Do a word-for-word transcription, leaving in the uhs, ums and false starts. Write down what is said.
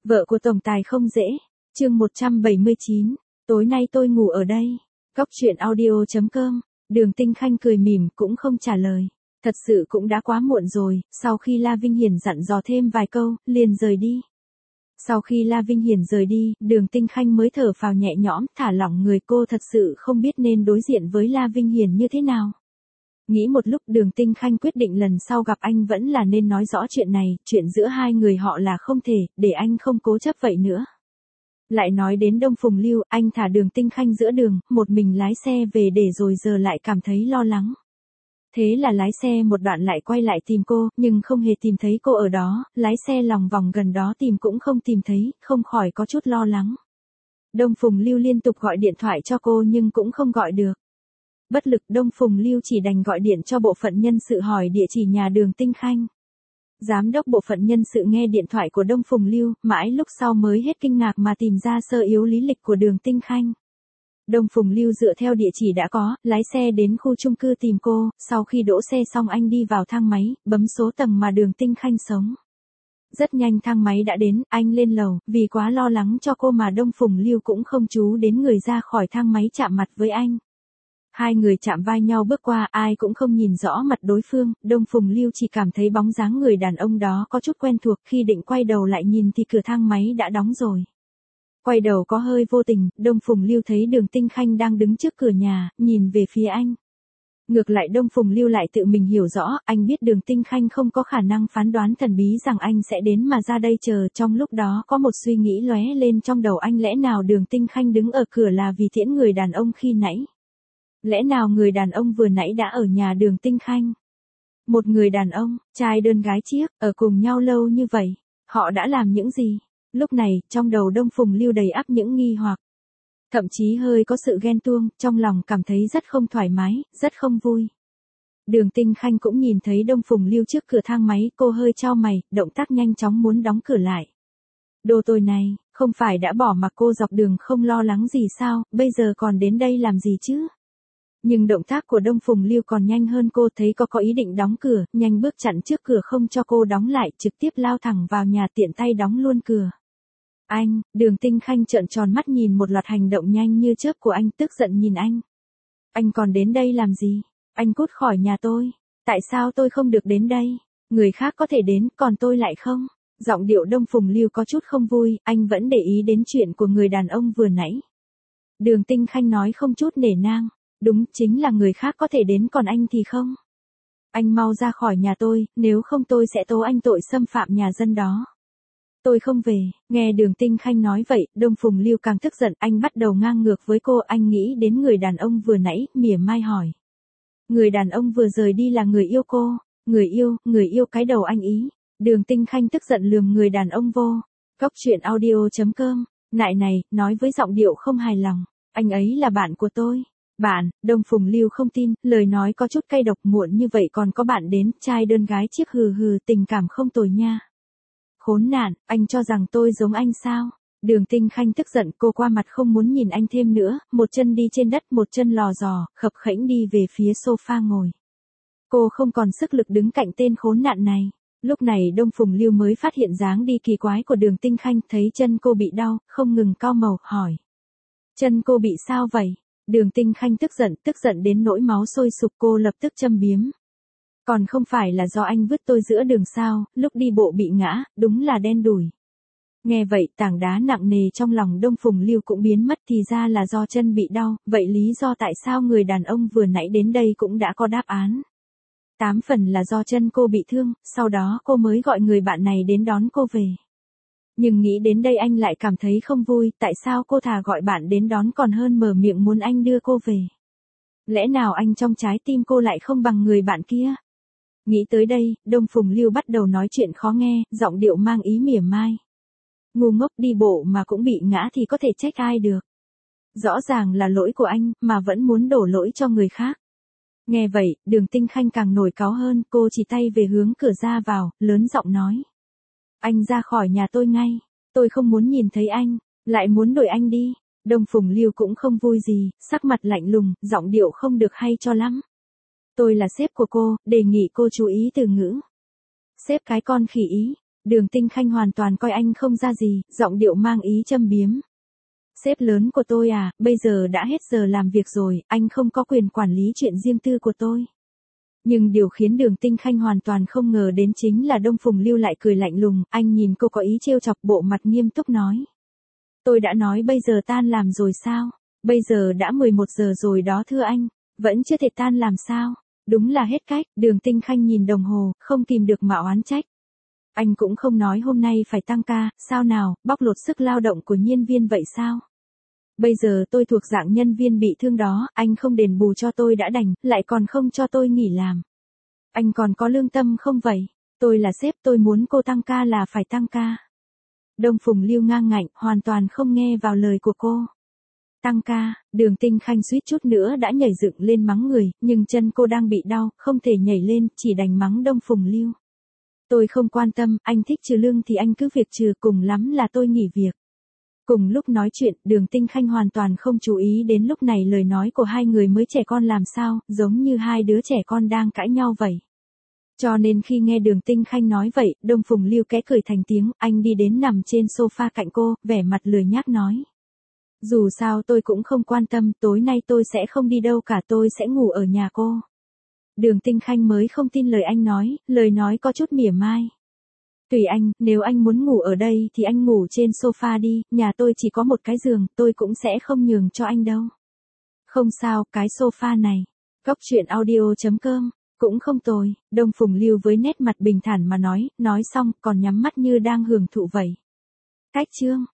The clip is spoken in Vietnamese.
Vợ của tổng tài không dễ. Chương một trăm bảy mươi chín. Tối nay tôi ngủ ở đây. Góc truyện audio chấm com. Đường Tinh Khanh cười mỉm cũng không trả lời. Thật sự cũng đã quá muộn rồi, sau khi La Vinh Hiển dặn dò thêm vài câu, liền rời đi. Sau khi La Vinh Hiển rời đi, Đường Tinh Khanh mới thở phào nhẹ nhõm, thả lỏng người. Cô thật sự không biết nên đối diện với La Vinh Hiển như thế nào. Nghĩ một lúc, Đường Tinh Khanh quyết định lần sau gặp anh vẫn là nên nói rõ chuyện này, chuyện giữa hai người họ là không thể, để anh không cố chấp vậy nữa. Lại nói đến Đông Phùng Lưu, anh thả Đường Tinh Khanh giữa đường, một mình lái xe về để rồi giờ lại cảm thấy lo lắng. Thế là lái xe một đoạn lại quay lại tìm cô, nhưng không hề tìm thấy cô ở đó, lái xe lòng vòng gần đó tìm cũng không tìm thấy, không khỏi có chút lo lắng. Đông Phùng Lưu liên tục gọi điện thoại cho cô nhưng cũng không gọi được. Bất lực, Đông Phùng Lưu chỉ đành gọi điện cho bộ phận nhân sự hỏi địa chỉ nhà Đường Tinh Khanh. Giám đốc bộ phận nhân sự nghe điện thoại của Đông Phùng Lưu, mãi lúc sau mới hết kinh ngạc mà tìm ra sơ yếu lý lịch của Đường Tinh Khanh. Đông Phùng Lưu dựa theo địa chỉ đã có, lái xe đến khu chung cư tìm cô, sau khi đỗ xe xong anh đi vào thang máy, bấm số tầng mà Đường Tinh Khanh sống. Rất nhanh thang máy đã đến, anh lên lầu, vì quá lo lắng cho cô mà Đông Phùng Lưu cũng không chú đến người ra khỏi thang máy chạm mặt với anh. Hai người chạm vai nhau bước qua, ai cũng không nhìn rõ mặt đối phương, Đông Phùng Lưu chỉ cảm thấy bóng dáng người đàn ông đó có chút quen thuộc, khi định quay đầu lại nhìn thì cửa thang máy đã đóng rồi. Quay đầu có hơi vô tình, Đông Phùng Lưu thấy Đường Tinh Khanh đang đứng trước cửa nhà, nhìn về phía anh. Ngược lại Đông Phùng Lưu lại tự mình hiểu rõ, anh biết Đường Tinh Khanh không có khả năng phán đoán thần bí rằng anh sẽ đến mà ra đây chờ, trong lúc đó có một suy nghĩ lóe lên trong đầu anh, lẽ nào Đường Tinh Khanh đứng ở cửa là vì tiễn người đàn ông khi nãy? Lẽ nào người đàn ông vừa nãy đã ở nhà Đường Tinh Khanh? Một người đàn ông, trai đơn gái chiếc, ở cùng nhau lâu như vậy, họ đã làm những gì? Lúc này, trong đầu Đông Phùng Lưu đầy ắp những nghi hoặc. Thậm chí hơi có sự ghen tuông, trong lòng cảm thấy rất không thoải mái, rất không vui. Đường Tinh Khanh cũng nhìn thấy Đông Phùng Lưu trước cửa thang máy, cô hơi chau mày, động tác nhanh chóng muốn đóng cửa lại. Đồ tồi này, không phải đã bỏ mặc cô dọc đường không lo lắng gì sao, bây giờ còn đến đây làm gì chứ? Nhưng động tác của Đông Phùng Lưu còn nhanh hơn cô, thấy có có ý định đóng cửa, nhanh bước chặn trước cửa không cho cô đóng lại, trực tiếp lao thẳng vào nhà tiện tay đóng luôn cửa. Anh, Đường Tinh Khanh trợn tròn mắt nhìn một loạt hành động nhanh như chớp của anh, tức giận nhìn anh. Anh còn đến đây làm gì? Anh cút khỏi nhà tôi. Tại sao tôi không được đến đây? Người khác có thể đến, còn tôi lại không? Giọng điệu Đông Phùng Lưu có chút không vui, anh vẫn để ý đến chuyện của người đàn ông vừa nãy. Đường Tinh Khanh nói không chút nể nang. Đúng, chính là người khác có thể đến còn anh thì không. Anh mau ra khỏi nhà tôi, nếu không tôi sẽ tố anh tội xâm phạm nhà dân đó. Tôi không về. Nghe Đường Tinh Khanh nói vậy, Đông Phùng Lưu càng tức giận, anh bắt đầu ngang ngược với cô, anh nghĩ đến người đàn ông vừa nãy, mỉa mai hỏi. Người đàn ông vừa rời đi là người yêu cô, người yêu, người yêu cái đầu anh ý. Đường Tinh Khanh tức giận lườm người đàn ông vô. Góc truyện audio chấm com. Nại này, nói với giọng điệu không hài lòng, anh ấy là bạn của tôi. Bạn, Đông Phùng Lưu không tin, lời nói có chút cay độc, muộn như vậy còn có bạn đến, trai đơn gái chiếc, hừ hừ, tình cảm không tồi nha. Khốn nạn, anh cho rằng tôi giống anh sao? Đường Tinh Khanh tức giận, cô qua mặt không muốn nhìn anh thêm nữa, một chân đi trên đất, một chân lò dò, khập khẽnh đi về phía sofa ngồi. Cô không còn sức lực đứng cạnh tên khốn nạn này. Lúc này Đông Phùng Lưu mới phát hiện dáng đi kỳ quái của Đường Tinh Khanh, thấy chân cô bị đau, không ngừng cau màu, hỏi. Chân cô bị sao vậy? Đường Tinh Khanh tức giận, tức giận đến nỗi máu sôi sục, cô lập tức châm biếm. Còn không phải là do anh vứt tôi giữa đường sao, lúc đi bộ bị ngã, đúng là đen đủi. Nghe vậy, tảng đá nặng nề trong lòng Đông Phùng Lưu cũng biến mất, thì ra là do chân bị đau, vậy lý do tại sao người đàn ông vừa nãy đến đây cũng đã có đáp án. Tám phần là do chân cô bị thương, sau đó cô mới gọi người bạn này đến đón cô về. Nhưng nghĩ đến đây anh lại cảm thấy không vui, tại sao cô thà gọi bạn đến đón còn hơn mở miệng muốn anh đưa cô về. Lẽ nào anh trong trái tim cô lại không bằng người bạn kia? Nghĩ tới đây, Đông Phùng Lưu bắt đầu nói chuyện khó nghe, giọng điệu mang ý mỉa mai. Ngu ngốc, đi bộ mà cũng bị ngã thì có thể trách ai được. Rõ ràng là lỗi của anh, mà vẫn muốn đổ lỗi cho người khác. Nghe vậy, Đường Tinh Khanh càng nổi cáu hơn, cô chỉ tay về hướng cửa ra vào, lớn giọng nói. Anh ra khỏi nhà tôi ngay, tôi không muốn nhìn thấy anh, lại muốn đuổi anh đi. Đông Phùng Lưu cũng không vui gì, sắc mặt lạnh lùng, giọng điệu không được hay cho lắm. Tôi là sếp của cô, đề nghị cô chú ý từ ngữ. Sếp cái con khỉ ý, Đường Tinh Khanh hoàn toàn coi anh không ra gì, giọng điệu mang ý châm biếm. Sếp lớn của tôi à, bây giờ đã hết giờ làm việc rồi, anh không có quyền quản lý chuyện riêng tư của tôi. Nhưng điều khiến Đường Tinh Khanh hoàn toàn không ngờ đến chính là Đông Phùng Lưu lại cười lạnh lùng, anh nhìn cô có ý trêu chọc, bộ mặt nghiêm túc nói. Tôi đã nói bây giờ tan làm rồi sao? Bây giờ đã mười một giờ rồi đó thưa anh, vẫn chưa thể tan làm sao? Đúng là hết cách, Đường Tinh Khanh nhìn đồng hồ, không kìm được mà oán trách. Anh cũng không nói hôm nay phải tăng ca, sao nào, bóc lột sức lao động của nhân viên vậy sao? Bây giờ tôi thuộc dạng nhân viên bị thương đó, anh không đền bù cho tôi đã đành, lại còn không cho tôi nghỉ làm. Anh còn có lương tâm không vậy? Tôi là sếp, tôi muốn cô tăng ca là phải tăng ca. Đông Phùng Lưu ngang ngạnh, hoàn toàn không nghe vào lời của cô. Tăng ca, Đường Tinh Khanh suýt chút nữa đã nhảy dựng lên mắng người, nhưng chân cô đang bị đau, không thể nhảy lên, chỉ đành mắng Đông Phùng Lưu. Tôi không quan tâm, anh thích trừ lương thì anh cứ việc trừ, cùng lắm là tôi nghỉ việc. Cùng lúc nói chuyện, Đường Tinh Khanh hoàn toàn không chú ý đến lúc này lời nói của hai người mới trẻ con làm sao, giống như hai đứa trẻ con đang cãi nhau vậy. Cho nên khi nghe Đường Tinh Khanh nói vậy, Đông Phùng Lưu kẽ cười thành tiếng, anh đi đến nằm trên sofa cạnh cô, vẻ mặt lười nhác nói. Dù sao tôi cũng không quan tâm, tối nay tôi sẽ không đi đâu cả, tôi sẽ ngủ ở nhà cô. Đường Tinh Khanh mới không tin lời anh nói, lời nói có chút mỉa mai. Tùy anh, nếu anh muốn ngủ ở đây thì anh ngủ trên sofa đi, nhà tôi chỉ có một cái giường, tôi cũng sẽ không nhường cho anh đâu. Không sao, cái sofa này. Góc truyện audio chấm com, cũng không tồi, Đông Phùng Lưu với nét mặt bình thản mà nói, nói xong còn nhắm mắt như đang hưởng thụ vậy. Cách chương.